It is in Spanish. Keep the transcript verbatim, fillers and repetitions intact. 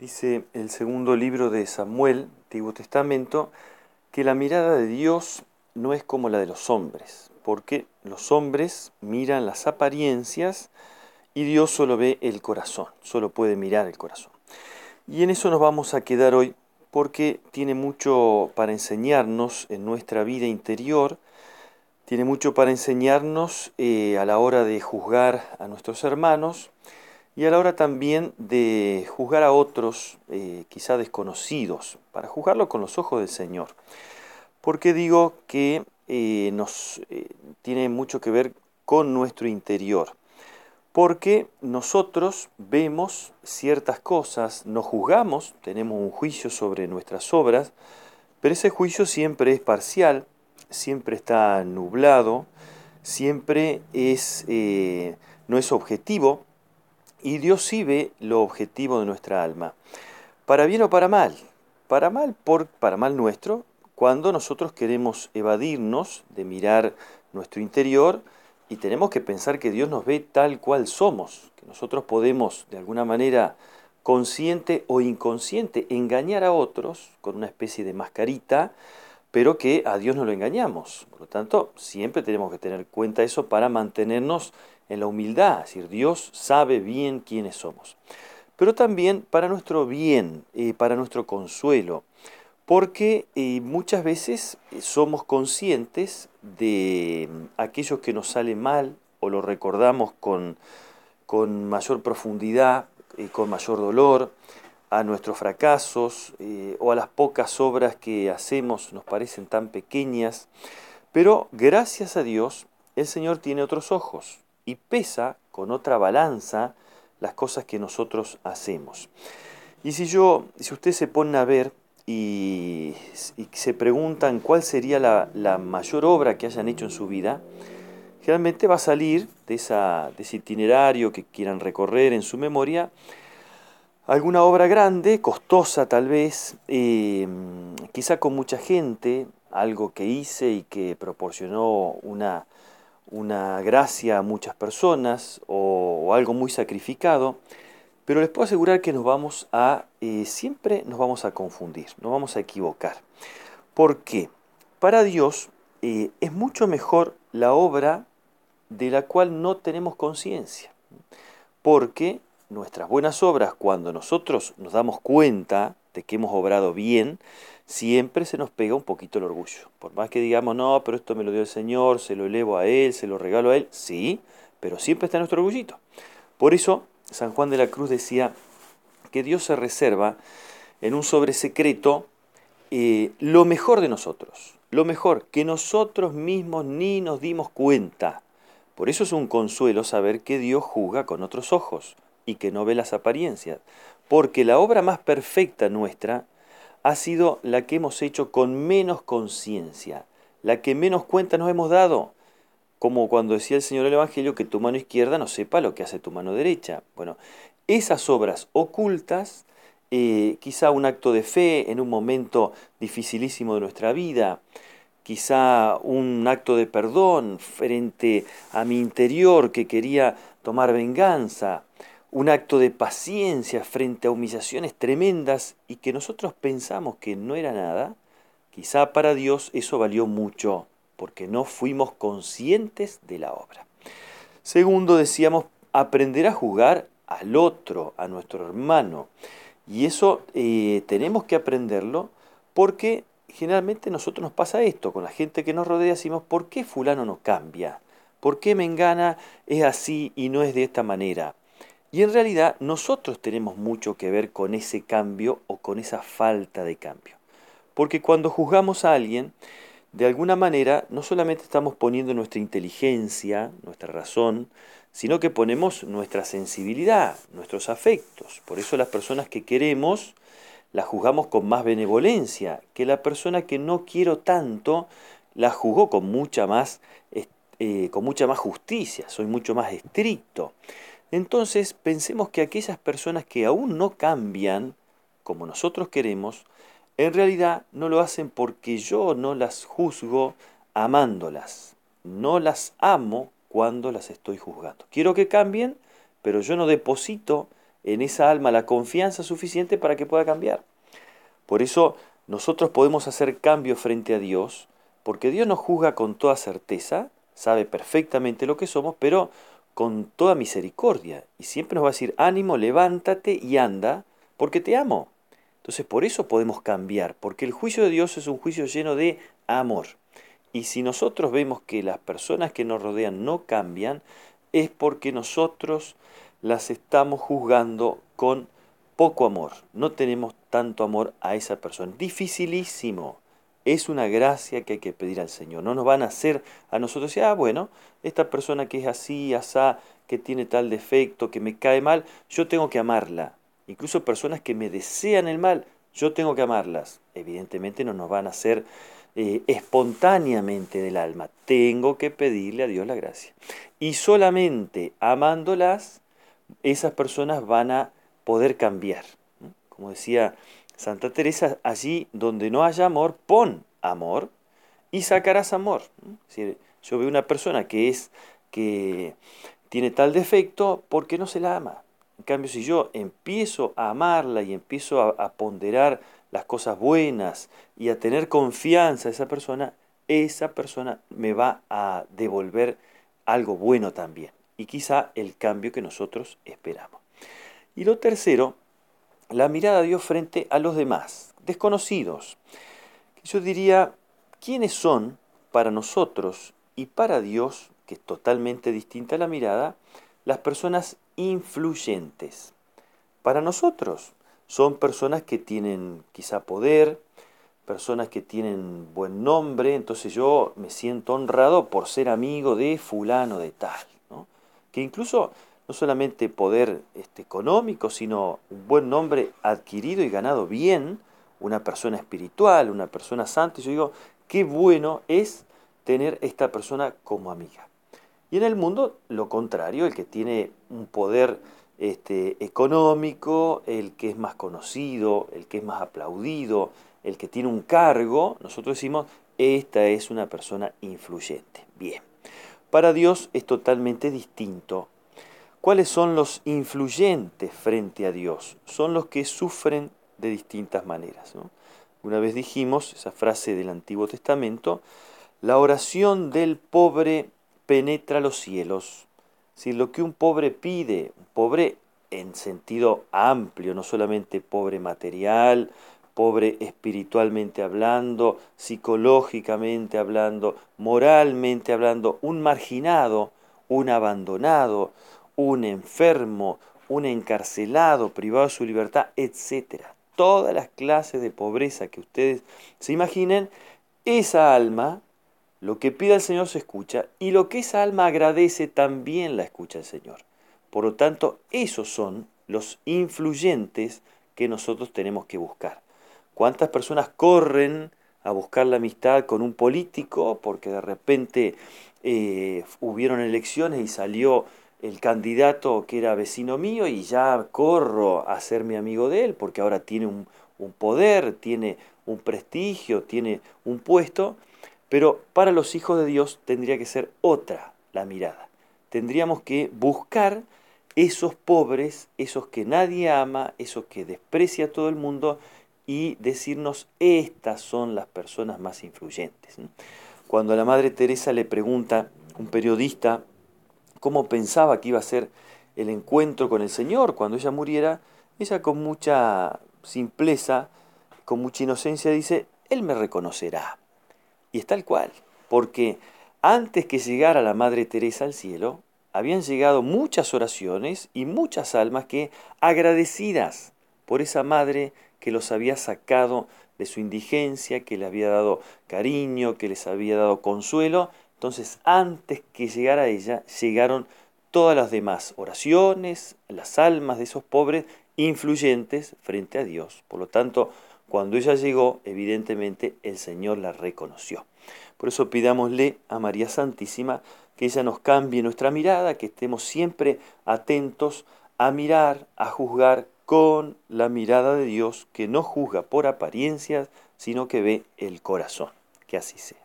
Dice el segundo libro de Samuel, Antiguo Testamento, que la mirada de Dios no es como la de los hombres, porque los hombres miran las apariencias y Dios solo ve el corazón, solo puede mirar el corazón. Y en eso nos vamos a quedar hoy porque tiene mucho para enseñarnos en nuestra vida interior, tiene mucho para enseñarnos eh, a la hora de juzgar a nuestros hermanos, y a la hora también de juzgar a otros, eh, quizá desconocidos, para juzgarlo con los ojos del Señor. ¿Por qué digo que eh, nos eh, tiene mucho que ver con nuestro interior? Porque nosotros vemos ciertas cosas, nos juzgamos, tenemos un juicio sobre nuestras obras, pero ese juicio siempre es parcial, siempre está nublado, siempre es, eh, no es objetivo. Y Dios sí ve lo objetivo de nuestra alma, para bien o para mal. Para mal, por, para mal nuestro, cuando nosotros queremos evadirnos de mirar nuestro interior y tenemos que pensar que Dios nos ve tal cual somos, que nosotros podemos de alguna manera consciente o inconsciente engañar a otros con una especie de mascarita, pero que a Dios no lo engañamos. Por lo tanto, siempre tenemos que tener en cuenta eso para mantenernos en la humildad, es decir, Dios sabe bien quiénes somos. Pero también para nuestro bien, eh, para nuestro consuelo, porque eh, muchas veces somos conscientes de mm, aquellos que nos sale mal o lo recordamos con, con mayor profundidad, eh, con mayor dolor, a nuestros fracasos eh, o a las pocas obras que hacemos nos parecen tan pequeñas, pero gracias a Dios el Señor tiene otros ojos y pesa con otra balanza las cosas que nosotros hacemos. Y si yo, si ustedes se ponen a ver y, y se preguntan cuál sería la, la mayor obra que hayan hecho en su vida, generalmente va a salir de, esa, de ese itinerario que quieran recorrer en su memoria alguna obra grande, costosa tal vez, eh, quizá con mucha gente, algo que hice y que proporcionó una, una gracia a muchas personas o, o algo muy sacrificado, pero les puedo asegurar que nos vamos a, eh, siempre nos vamos a confundir, nos vamos a equivocar. ¿Por qué? Para Dios eh, es mucho mejor la obra de la cual no tenemos conciencia, porque nuestras buenas obras, cuando nosotros nos damos cuenta de que hemos obrado bien, siempre se nos pega un poquito el orgullo. Por más que digamos, no, pero esto me lo dio el Señor, se lo elevo a Él, se lo regalo a Él, sí, pero siempre está nuestro orgullito. Por eso, San Juan de la Cruz decía que Dios se reserva en un sobre secreto eh, lo mejor de nosotros, lo mejor, que nosotros mismos ni nos dimos cuenta. Por eso es un consuelo saber que Dios juzga con otros ojos y que no ve las apariencias, porque la obra más perfecta nuestra ha sido la que hemos hecho con menos conciencia, la que menos cuenta nos hemos dado, como cuando decía el Señor del Evangelio que tu mano izquierda no sepa lo que hace tu mano derecha. Bueno, esas obras ocultas, eh, quizá un acto de fe en un momento dificilísimo de nuestra vida, quizá un acto de perdón frente a mi interior que quería tomar venganza, un acto de paciencia frente a humillaciones tremendas y que nosotros pensamos que no era nada, quizá para Dios eso valió mucho, porque no fuimos conscientes de la obra. Segundo, decíamos, aprender a juzgar al otro, a nuestro hermano. Y eso eh, tenemos que aprenderlo porque generalmente a nosotros nos pasa esto, con la gente que nos rodea decimos, ¿por qué fulano no cambia? ¿Por qué Mengana es así y no es de esta manera? Y en realidad nosotros tenemos mucho que ver con ese cambio o con esa falta de cambio. Porque cuando juzgamos a alguien, de alguna manera no solamente estamos poniendo nuestra inteligencia, nuestra razón, sino que ponemos nuestra sensibilidad, nuestros afectos. Por eso las personas que queremos las juzgamos con más benevolencia, que la persona que no quiero tanto la juzgo con mucha más, eh, con mucha más justicia, soy mucho más estricto. Entonces pensemos que aquellas personas que aún no cambian como nosotros queremos, en realidad no lo hacen porque yo no las juzgo amándolas. No las amo cuando las estoy juzgando. Quiero que cambien, pero yo no deposito en esa alma la confianza suficiente para que pueda cambiar. Por eso nosotros podemos hacer cambio frente a Dios, porque Dios nos juzga con toda certeza, sabe perfectamente lo que somos, pero con toda misericordia. Y siempre nos va a decir, ánimo, levántate y anda, porque te amo. Entonces por eso podemos cambiar, porque el juicio de Dios es un juicio lleno de amor. Y si nosotros vemos que las personas que nos rodean no cambian, es porque nosotros las estamos juzgando con poco amor. No tenemos tanto amor a esa persona. Dificilísimo. Es una gracia que hay que pedir al Señor. No nos van a hacer a nosotros decir, ah, bueno, esta persona que es así, asá, que tiene tal defecto, que me cae mal, yo tengo que amarla. Incluso personas que me desean el mal, yo tengo que amarlas. Evidentemente no nos van a hacer eh, espontáneamente del alma. Tengo que pedirle a Dios la gracia. Y solamente amándolas, esas personas van a poder cambiar. Como decía Santa Teresa, allí donde no haya amor, pon amor y sacarás amor. Es decir, yo veo una persona que es que tiene tal defecto porque no se la ama. En cambio, si yo empiezo a amarla y empiezo a, a ponderar las cosas buenas y a tener confianza en esa persona, esa persona me va a devolver algo bueno también. Y quizá el cambio que nosotros esperamos. Y lo tercero, la mirada de Dios frente a los demás, desconocidos. Yo diría, ¿quiénes son para nosotros y para Dios, que es totalmente distinta la mirada, las personas influyentes? Para nosotros son personas que tienen quizá poder, personas que tienen buen nombre, entonces yo me siento honrado por ser amigo de fulano de tal, ¿no? Que incluso no solamente poder este, económico, sino un buen nombre adquirido y ganado bien, una persona espiritual, una persona santa, y yo digo, qué bueno es tener esta persona como amiga. Y en el mundo, lo contrario, el que tiene un poder este, económico, el que es más conocido, el que es más aplaudido, el que tiene un cargo, nosotros decimos, esta es una persona influyente. Bien. Para Dios es totalmente distinto. ¿Cuáles son los influyentes frente a Dios? Son los que sufren de distintas maneras, ¿no? Una vez dijimos esa frase del Antiguo Testamento, la oración del pobre penetra los cielos. Si lo que un pobre pide, un pobre en sentido amplio, no solamente pobre material, pobre espiritualmente hablando, psicológicamente hablando, moralmente hablando, un marginado, un abandonado, un enfermo, un encarcelado, privado de su libertad, etcétera. Todas las clases de pobreza que ustedes se imaginen, esa alma, lo que pide el Señor se escucha, y lo que esa alma agradece también la escucha el Señor. Por lo tanto, esos son los influyentes que nosotros tenemos que buscar. ¿Cuántas personas corren a buscar la amistad con un político porque de repente eh, hubieron elecciones y salió el candidato que era vecino mío y ya corro a ser mi amigo de él porque ahora tiene un, un poder, tiene un prestigio, tiene un puesto? Pero para los hijos de Dios tendría que ser otra la mirada. Tendríamos que buscar esos pobres, esos que nadie ama, esos que desprecia a todo el mundo y decirnos, estas son las personas más influyentes. Cuando a la Madre Teresa le pregunta un periodista cómo pensaba que iba a ser el encuentro con el Señor cuando ella muriera, ella con mucha simpleza, con mucha inocencia dice, Él me reconocerá. Y es tal cual, porque antes que llegara la Madre Teresa al cielo, habían llegado muchas oraciones y muchas almas que, agradecidas por esa madre que los había sacado de su indigencia, que les había dado cariño, que les había dado consuelo, entonces antes que llegara ella, llegaron todas las demás oraciones, las almas de esos pobres influyentes frente a Dios. Por lo tanto, cuando ella llegó, evidentemente el Señor la reconoció. Por eso pidámosle a María Santísima que ella nos cambie nuestra mirada, que estemos siempre atentos a mirar, a juzgar con la mirada de Dios, que no juzga por apariencias, sino que ve el corazón. Que así sea.